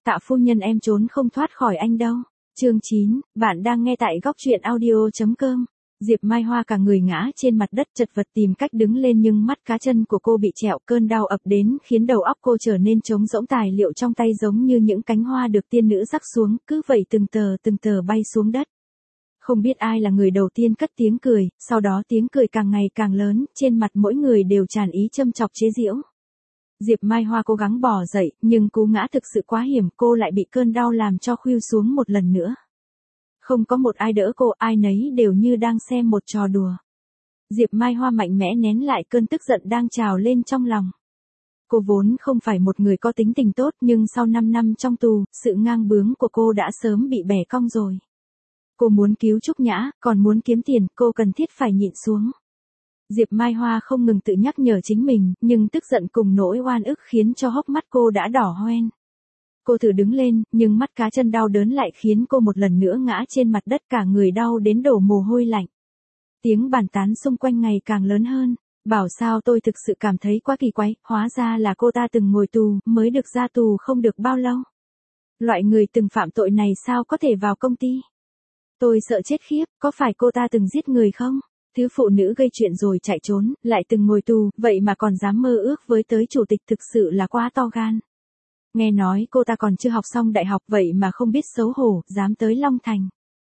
Tạ phu nhân em trốn không thoát khỏi anh đâu. Chương 9, bạn đang nghe tại góc truyện audio.com. Diệp Mai Hoa cả người ngã trên mặt đất chật vật tìm cách đứng lên nhưng mắt cá chân của cô bị trẹo, cơn đau ập đến khiến đầu óc cô trở nên trống rỗng, tài liệu trong tay giống như những cánh hoa được tiên nữ rắc xuống, cứ vậy từng tờ bay xuống đất. Không biết ai là người đầu tiên cất tiếng cười, sau đó tiếng cười càng ngày càng lớn, trên mặt mỗi người đều tràn ý châm chọc chế giễu. Diệp Mai Hoa cố gắng bò dậy, nhưng cú ngã thực sự quá hiểm, cô lại bị cơn đau làm cho khuỵu xuống một lần nữa. Không có một ai đỡ cô, ai nấy đều như đang xem một trò đùa. Diệp Mai Hoa mạnh mẽ nén lại cơn tức giận đang trào lên trong lòng. Cô vốn không phải một người có tính tình tốt, nhưng sau 5 năm trong tù, sự ngang bướng của cô đã sớm bị bẻ cong rồi. Cô muốn cứu Trúc Nhã, còn muốn kiếm tiền, cô cần thiết phải nhịn xuống. Diệp Mai Hoa không ngừng tự nhắc nhở chính mình, nhưng tức giận cùng nỗi oan ức khiến cho hốc mắt cô đã đỏ hoen. Cô thử đứng lên, nhưng mắt cá chân đau đớn lại khiến cô một lần nữa ngã trên mặt đất, cả người đau đến đổ mồ hôi lạnh. Tiếng bàn tán xung quanh ngày càng lớn hơn. Bảo sao tôi thực sự cảm thấy quá kỳ quái, hóa ra là cô ta từng ngồi tù, mới được ra tù không được bao lâu. Loại người từng phạm tội này sao có thể vào công ty? Tôi sợ chết khiếp, có phải cô ta từng giết người không? Thứ phụ nữ gây chuyện rồi chạy trốn, lại từng ngồi tù, vậy mà còn dám mơ ước với tới chủ tịch, thực sự là quá to gan. Nghe nói cô ta còn chưa học xong đại học, vậy mà không biết xấu hổ, dám tới Long Thành.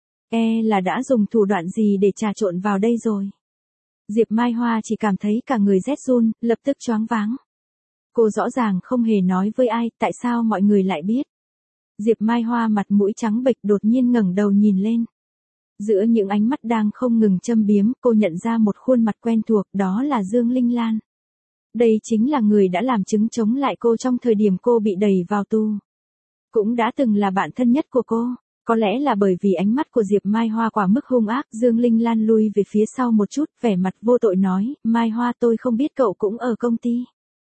Là đã dùng thủ đoạn gì để trà trộn vào đây rồi. Diệp Mai Hoa chỉ cảm thấy cả người rét run, lập tức choáng váng. Cô rõ ràng không hề nói với ai, tại sao mọi người lại biết. Diệp Mai Hoa mặt mũi trắng bệch đột nhiên ngẩng đầu nhìn lên. Giữa những ánh mắt đang không ngừng châm biếm, cô nhận ra một khuôn mặt quen thuộc, đó là Dương Linh Lan. Đây chính là người đã làm chứng chống lại cô trong thời điểm cô bị đẩy vào tù. Cũng đã từng là bạn thân nhất của cô. Có lẽ là bởi vì ánh mắt của Diệp Mai Hoa quá mức hung ác, Dương Linh Lan lui về phía sau một chút, vẻ mặt vô tội nói, Mai Hoa, tôi không biết cậu cũng ở công ty.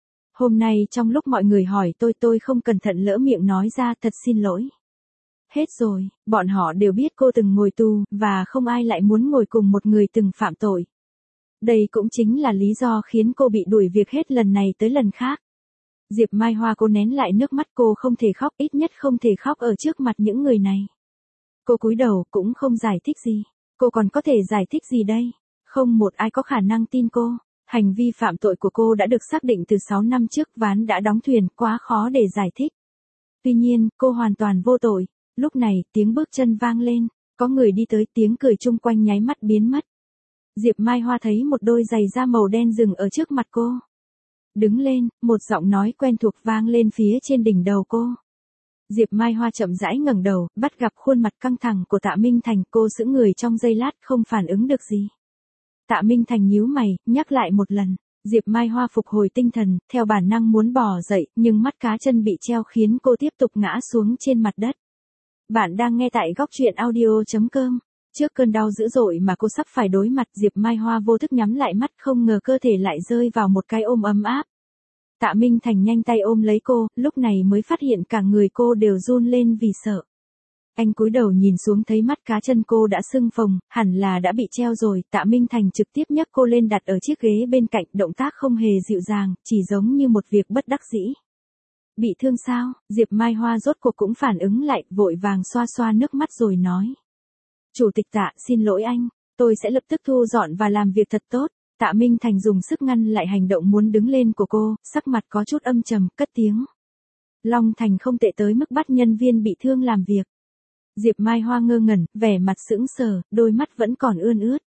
Hôm nay trong lúc mọi người hỏi tôi không cẩn thận lỡ miệng nói ra, thật xin lỗi. Hết rồi, bọn họ đều biết cô từng ngồi tù, và không ai lại muốn ngồi cùng một người từng phạm tội. Đây cũng chính là lý do khiến cô bị đuổi việc hết lần này tới lần khác. Diệp Mai Hoa cô nén lại nước mắt, cô không thể khóc, ít nhất không thể khóc ở trước mặt những người này. Cô cúi đầu cũng không giải thích gì. Cô còn có thể giải thích gì đây? Không một ai có khả năng tin cô. Hành vi phạm tội của cô đã được xác định từ 6 năm trước, ván đã đóng thuyền, quá khó để giải thích. Tuy nhiên, cô hoàn toàn vô tội. Lúc này, tiếng bước chân vang lên, có người đi tới, tiếng cười chung quanh nháy mắt biến mất. Diệp Mai Hoa thấy một đôi giày da màu đen dừng ở trước mặt cô. Đứng lên, một giọng nói quen thuộc vang lên phía trên đỉnh đầu cô. Diệp Mai Hoa chậm rãi ngẩng đầu, bắt gặp khuôn mặt căng thẳng của Tạ Minh Thành, cô sững người trong giây lát không phản ứng được gì. Tạ Minh Thành nhíu mày, nhắc lại một lần. Diệp Mai Hoa phục hồi tinh thần, theo bản năng muốn bò dậy, nhưng mắt cá chân bị treo khiến cô tiếp tục ngã xuống trên mặt đất. Bạn đang nghe tại góc truyện audio.com. Trước cơn đau dữ dội mà cô sắp phải đối mặt, Diệp Mai Hoa vô thức nhắm lại mắt, không ngờ cơ thể lại rơi vào một cái ôm ấm áp. Tạ Minh Thành nhanh tay ôm lấy cô, lúc này mới phát hiện cả người cô đều run lên vì sợ. Anh cúi đầu nhìn xuống thấy mắt cá chân cô đã sưng phồng, hẳn là đã bị treo rồi. Tạ Minh Thành trực tiếp nhấc cô lên đặt ở chiếc ghế bên cạnh, động tác không hề dịu dàng, chỉ giống như một việc bất đắc dĩ. Bị thương sao? Diệp Mai Hoa rốt cuộc cũng phản ứng lại, vội vàng xoa xoa nước mắt rồi nói. Chủ tịch Tạ, xin lỗi anh, tôi sẽ lập tức thu dọn và làm việc thật tốt. Tạ Minh Thành dùng sức ngăn lại hành động muốn đứng lên của cô, sắc mặt có chút âm trầm, cất tiếng. Long Thành không tệ tới mức bắt nhân viên bị thương làm việc. Diệp Mai Hoa ngơ ngẩn, vẻ mặt sững sờ, đôi mắt vẫn còn ươn ướt.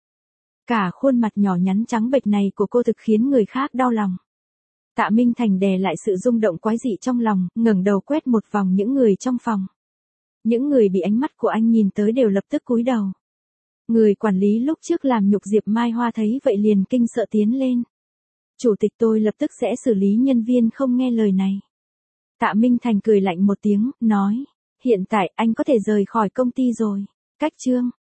Cả khuôn mặt nhỏ nhắn trắng bệch này của cô thực khiến người khác đau lòng. Tạ Minh Thành đè lại sự rung động quái dị trong lòng, ngẩng đầu quét một vòng những người trong phòng. Những người bị ánh mắt của anh nhìn tới đều lập tức cúi đầu. Người quản lý lúc trước làm nhục Diệp Mai Hoa thấy vậy liền kinh sợ tiến lên. Chủ tịch, tôi lập tức sẽ xử lý nhân viên không nghe lời này. Tạ Minh Thành cười lạnh một tiếng, nói. Hiện tại anh có thể rời khỏi công ty rồi. Cách chương.